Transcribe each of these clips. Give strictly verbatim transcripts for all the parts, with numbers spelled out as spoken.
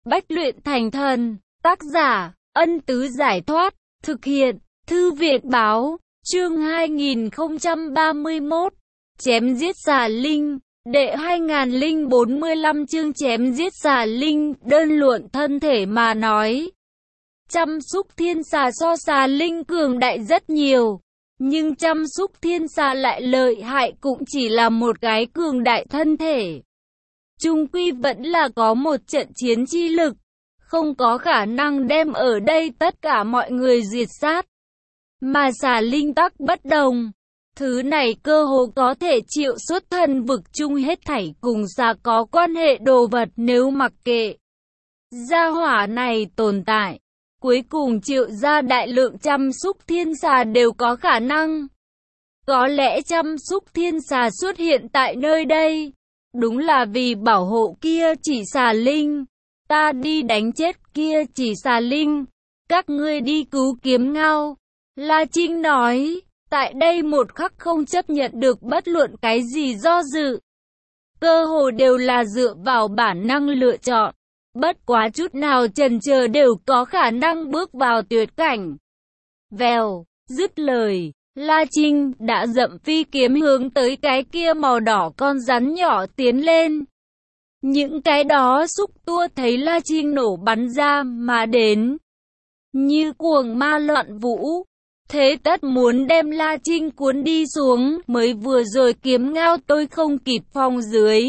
bách luyện thành thần. Tác giả, Ân Tứ Giải Thoát. Thực hiện, Thư viện Báo. Chương hai nghìn không trăm ba mươi mốt. Chém giết xà linh. Đệ hai nghìn không trăm bốn mươi lăm chương chém giết xà linh. Đơn luận thân thể mà nói, Chăm Súc Thiên Xà so xà linh cường đại rất nhiều. Nhưng Chăm Súc Thiên Xà lại lợi hại cũng chỉ là một cái cường đại thân thể. Chung quy vẫn là có một trận chiến chi lực, không có khả năng đem ở đây tất cả mọi người diệt sát. Mà xà linh tắc bất đồng. Thứ này cơ hồ có thể triệu xuất thần vực chung hết thảy cùng xà có quan hệ đồ vật, nếu mặc kệ gia hỏa này tồn tại, cuối cùng triệu ra đại lượng Chăm Súc Thiên Xà đều có khả năng. Có lẽ Chăm Súc Thiên Xà xuất hiện tại nơi đây đúng là vì bảo hộ kia chỉ xà linh. Ta đi đánh chết kia chỉ xà linh, các ngươi đi cứu Kiếm Ngao. La Trinh nói, tại đây một khắc không chấp nhận được bất luận cái gì do dự. Cơ hồ đều là dựa vào bản năng lựa chọn, bất quá chút nào chần chờ đều có khả năng bước vào tuyệt cảnh. Vèo, dứt lời, La Trinh đã dậm phi kiếm hướng tới cái kia màu đỏ con rắn nhỏ tiến lên. Những cái đó xúc tua thấy La Trinh nổ bắn ra mà đến, như cuồng ma loạn vũ, thế tất muốn đem La Trinh cuốn đi xuống. Mới vừa rồi Kiếm Ngao tôi không kịp phòng dưới,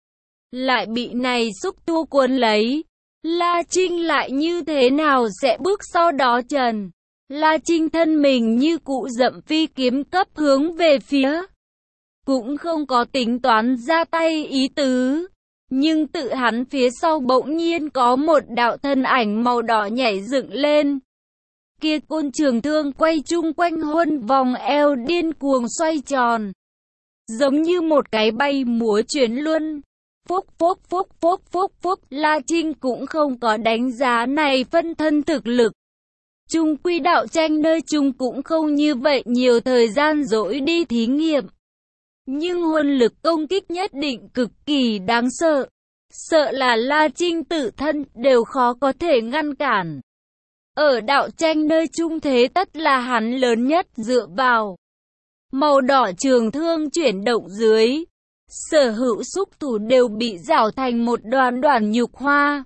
lại bị này xúc tua cuốn lấy. La Trinh lại như thế nào sẽ bước sau đó trần. La Trinh thân mình như cụ dậm phi kiếm cấp hướng về phía, cũng không có tính toán ra tay ý tứ. Nhưng tự hắn phía sau bỗng nhiên có một đạo thân ảnh màu đỏ nhảy dựng lên. Kia côn trường thương quay chung quanh huân vòng eo điên cuồng xoay tròn, giống như một cái bay múa chuyển luân. Phúc phúc phúc phúc phúc phúc. La Trinh cũng không có đánh giá này phân thân thực lực. Chung quy đạo tranh nơi chung cũng không như vậy nhiều thời gian dỗi đi thí nghiệm. Nhưng huân lực công kích nhất định cực kỳ đáng sợ. Sợ là La Trinh tự thân đều khó có thể ngăn cản. Ở đạo tranh nơi chung thế tất là hắn lớn nhất dựa vào. Màu đỏ trường thương chuyển động dưới, sở hữu xúc thủ đều bị rào thành một đoàn đoàn nhục hoa.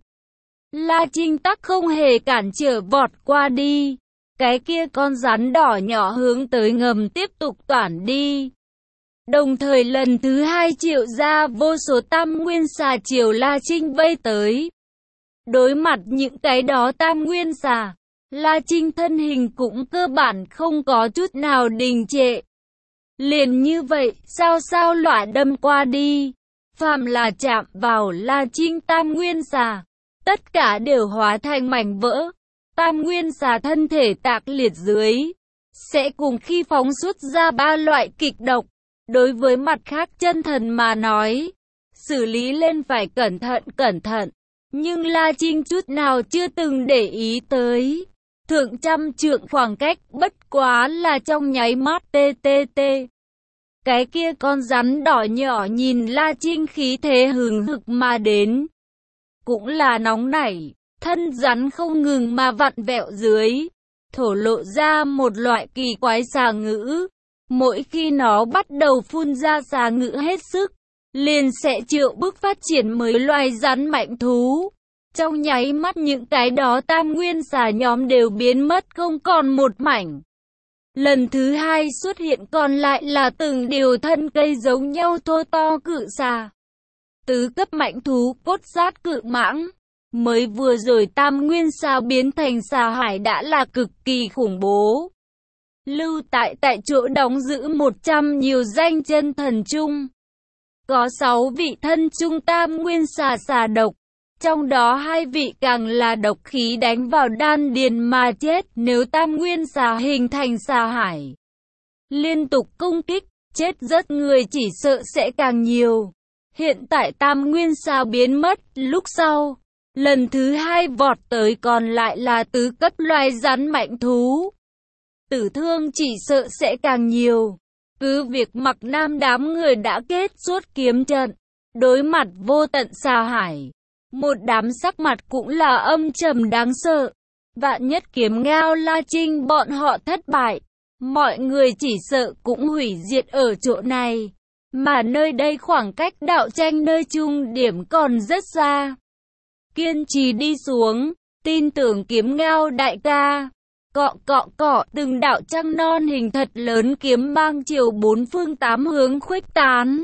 La Trinh tắc không hề cản trở vọt qua đi. Cái kia con rắn đỏ nhỏ hướng tới ngầm tiếp tục toản đi. Đồng thời lần thứ hai triệu ra vô số tam nguyên xà chiều La Trinh vây tới. Đối mặt những cái đó tam nguyên xà, La Trinh thân hình cũng cơ bản không có chút nào đình trệ. Liền như vậy, sao sao loại đâm qua đi. Phàm là chạm vào La Trinh tam nguyên xà, tất cả đều hóa thành mảnh vỡ. Tam nguyên xà thân thể tạc liệt dưới, sẽ cùng khi phóng xuất ra ba loại kịch độc. Đối với mặt khác chân thần mà nói, xử lý lên phải cẩn thận cẩn thận. Nhưng La Trinh chút nào chưa từng để ý tới. Thượng trăm trượng khoảng cách bất quá là trong nháy mắt tê tê tê. Cái kia con rắn đỏ nhỏ nhìn La Trinh khí thế hừng hực mà đến, cũng là nóng nảy. Thân rắn không ngừng mà vặn vẹo dưới, thổ lộ ra một loại kỳ quái xà ngữ. Mỗi khi nó bắt đầu phun ra xà ngữ hết sức, liền sẽ triệu bức phát triển mới loài rắn mạnh thú. Trong nháy mắt những cái đó tam nguyên xà nhóm đều biến mất không còn một mảnh. Lần thứ hai xuất hiện còn lại là từng điều thân cây giống nhau thô to cự xà. Tứ cấp mạnh thú cốt sát cự mãng. Mới vừa rồi tam nguyên xà biến thành xà hải đã là cực kỳ khủng bố. Lưu tại tại chỗ đóng giữ một trăm nhiều danh chân thần chung. Có sáu vị thân chung tam nguyên xà xà độc. Trong đó hai vị càng là độc khí đánh vào đan điền mà chết. Nếu tam nguyên xà hình thành xà hải, liên tục công kích, chết rất người chỉ sợ sẽ càng nhiều. Hiện tại tam nguyên xà biến mất, lúc sau, lần thứ hai vọt tới còn lại là tứ cấp loài rắn mạnh thú. Tử thương chỉ sợ sẽ càng nhiều. Cứ việc Mặc Nam đám người đã kết xuất kiếm trận, đối mặt vô tận xà hải, Một đám sắc mặt cũng là âm trầm đáng sợ. Vạn nhất kiếm ngao La Trinh bọn họ thất bại, mọi người chỉ sợ cũng hủy diệt ở chỗ này. Mà nơi đây khoảng cách đạo tranh nơi trung điểm còn rất xa. Kiên trì đi xuống, tin tưởng kiếm ngao đại ca. Cọ cọ cọ, từng đạo trăng non hình thật lớn kiếm mang chiều bốn phương tám hướng khuếch tán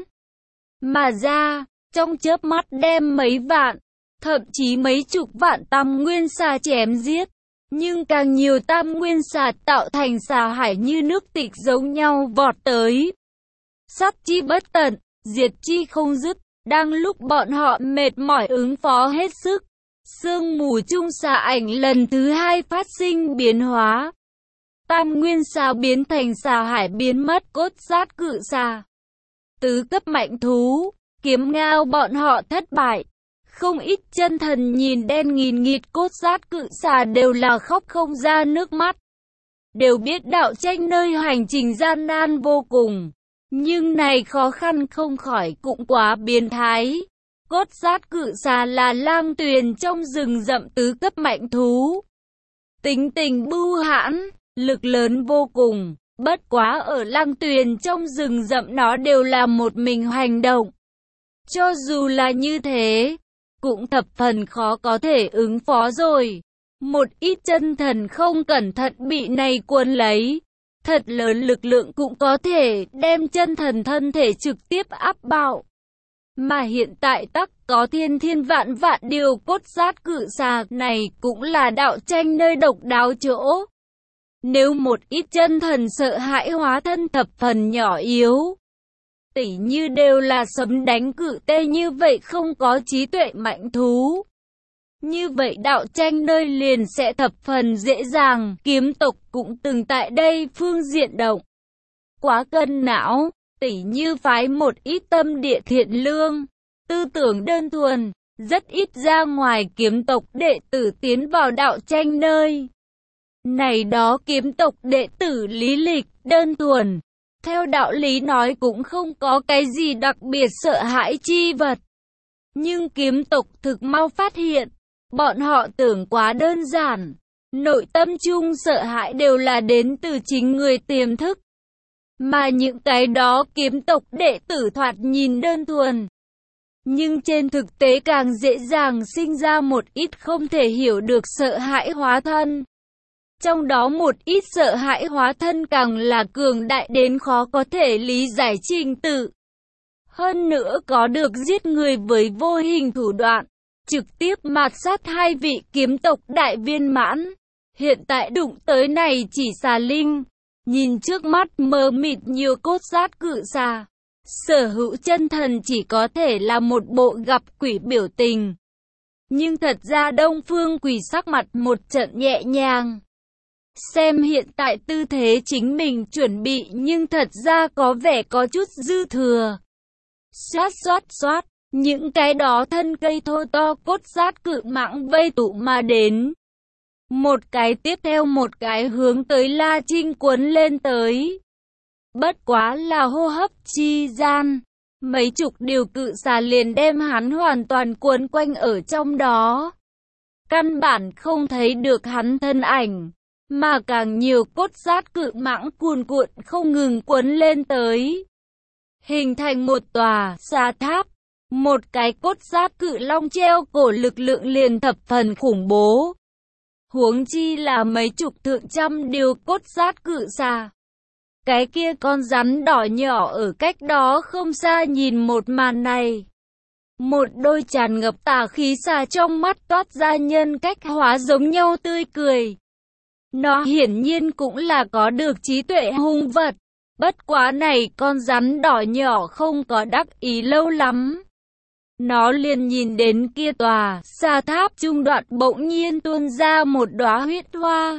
mà ra, trong chớp mắt đem mấy vạn, thậm chí mấy chục vạn tam nguyên xà chém giết. Nhưng càng nhiều tam nguyên xà tạo thành xà hải như nước tịch giống nhau vọt tới. Sát chi bất tận, diệt chi không dứt. Đang lúc bọn họ mệt mỏi ứng phó hết sức, sương mù chung xà ảnh lần thứ hai phát sinh biến hóa. Tam nguyên xà biến thành xà hải biến mất cốt sát cự xà. Tứ cấp mạnh thú, kiếm ngao bọn họ thất bại. Không ít chân thần nhìn đen nghìn nghịt cốt sát cự xà đều là khóc không ra nước mắt. Đều biết đạo tranh nơi hành trình gian nan vô cùng. Nhưng này khó khăn không khỏi cũng quá biến thái. Cốt sát cự xà là lang tuyền trong rừng rậm tứ cấp mạnh thú. Tính tình bưu hãn, lực lớn vô cùng. Bất quá ở lang tuyền trong rừng rậm nó đều là một mình hành động. Cho dù là như thế, cũng thập phần khó có thể ứng phó rồi. Một ít chân thần không cẩn thận bị này cuốn lấy. Thật lớn lực lượng cũng có thể đem chân thần thân thể trực tiếp áp bạo. Mà hiện tại tắc có thiên thiên vạn vạn điều cốt sát cự xà này cũng là đạo tranh nơi độc đáo chỗ. Nếu một ít chân thần sợ hãi hóa thân thập phần nhỏ yếu, tỉ như đều là sấm đánh cự tê như vậy không có trí tuệ mạnh thú. Như vậy đạo tranh nơi liền sẽ thập phần dễ dàng, kiếm tộc cũng từng tại đây phương diện động. Quá cân não, tỉ như phái một ít tâm địa thiện lương, tư tưởng đơn thuần, rất ít ra ngoài kiếm tộc đệ tử tiến vào đạo tranh nơi. Này đó kiếm tộc đệ tử lý lịch, đơn thuần, theo đạo lý nói cũng không có cái gì đặc biệt sợ hãi chi vật. Nhưng kiếm tộc thực mau phát hiện, bọn họ tưởng quá đơn giản, nội tâm chung sợ hãi đều là đến từ chính người tiềm thức. Mà những cái đó kiếm tộc đệ tử thoạt nhìn đơn thuần, nhưng trên thực tế càng dễ dàng sinh ra một ít không thể hiểu được sợ hãi hóa thân. Trong đó một ít sợ hãi hóa thân càng là cường đại đến khó có thể lý giải trình tự. Hơn nữa có được giết người với vô hình thủ đoạn, trực tiếp mạt sát hai vị kiếm tộc đại viên mãn. Hiện tại đụng tới này chỉ xà linh, nhìn trước mắt mờ mịt nhiều cốt sát cự xà. Sở hữu chân thần chỉ có thể là một bộ gặp quỷ biểu tình. Nhưng thật ra Đông Phương Quỷ sắc mặt một trận nhẹ nhàng. Xem hiện tại tư thế chính mình chuẩn bị nhưng thật ra có vẻ có chút dư thừa. Xoát xoát xoát, những cái đó thân cây thô to cốt sát cự mãng vây tụ mà đến. Một cái tiếp theo một cái hướng tới La Trinh cuốn lên tới. Bất quá là hô hấp chi gian, mấy chục điều cự xà liền đem hắn hoàn toàn cuốn quanh ở trong đó. Căn bản không thấy được hắn thân ảnh, mà càng nhiều cốt sát cự mãng cuồn cuộn không ngừng cuốn lên tới. Hình thành một tòa xà tháp, một cái cốt sát cự long treo cổ lực lượng liền thập phần khủng bố. Huống chi là mấy chục thượng trăm điều cốt sát cự xà. Cái kia con rắn đỏ nhỏ ở cách đó không xa nhìn một màn này. Một đôi tràn ngập tà khí xà trong mắt toát ra nhân cách hóa giống nhau tươi cười. Nó hiển nhiên cũng là có được trí tuệ hung vật. Bất quá này con rắn đỏ nhỏ không có đắc ý lâu lắm. Nó liền nhìn đến kia tòa xà tháp trung đoạn bỗng nhiên tuôn ra một đóa huyết hoa.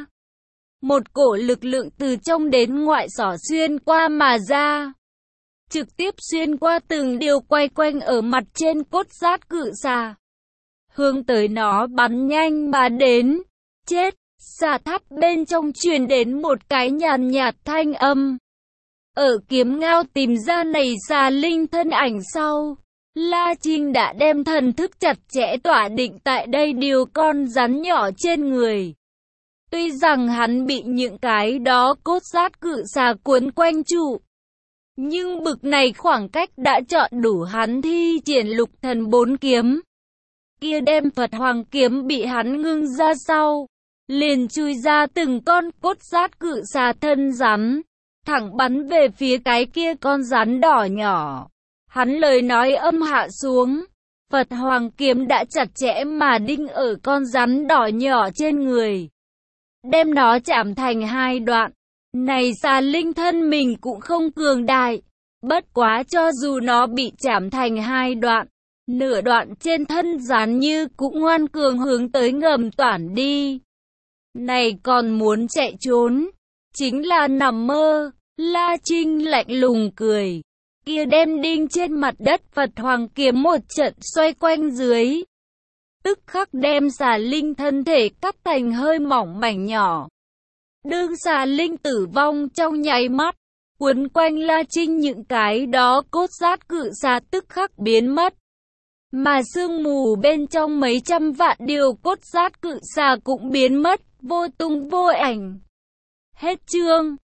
Một cổ lực lượng từ trong đến ngoại xỏ xuyên qua mà ra. Trực tiếp xuyên qua từng điều quay quanh ở mặt trên cốt sát cự xà. Hướng tới nó bắn nhanh mà đến. Chết! Xà tháp bên trong truyền đến một cái nhàn nhạt thanh âm. Ở kiếm ngao tìm ra này xà linh thân ảnh sau, La Trinh đã đem thần thức chặt chẽ tỏa định tại đây điều con rắn nhỏ trên người. Tuy rằng hắn bị những cái đó cốt sát cự xà cuốn quanh trụ, nhưng bực này khoảng cách đã chọn đủ hắn thi triển lục thần bốn kiếm. Kia đem Phật Hoàng kiếm bị hắn ngưng ra sau, liền chui ra từng con cốt sát cự xà thân rắn, thẳng bắn về phía cái kia con rắn đỏ nhỏ. Hắn lời nói âm hạ xuống, Phật Hoàng kiếm đã chặt chẽ mà đinh ở con rắn đỏ nhỏ trên người, đem nó chạm thành hai đoạn. Này xà linh thân mình cũng không cường đại, bất quá cho dù nó bị chạm thành hai đoạn, nửa đoạn trên thân rắn như cũng ngoan cường hướng tới ngầm toản đi. Này còn muốn chạy trốn, chính là nằm mơ. La Trinh lạnh lùng cười, kia đem đinh trên mặt đất Phật Hoàng kiếm một trận xoay quanh dưới, tức khắc đem xà linh thân thể cắt thành hơi mỏng mảnh nhỏ. Đương xà linh tử vong trong nháy mắt, quấn quanh La Trinh những cái đó cốt sát cự xà tức khắc biến mất. Mà sương mù bên trong mấy trăm vạn điều cốt sát cự xà cũng biến mất, vô tung vô ảnh. Hết chương.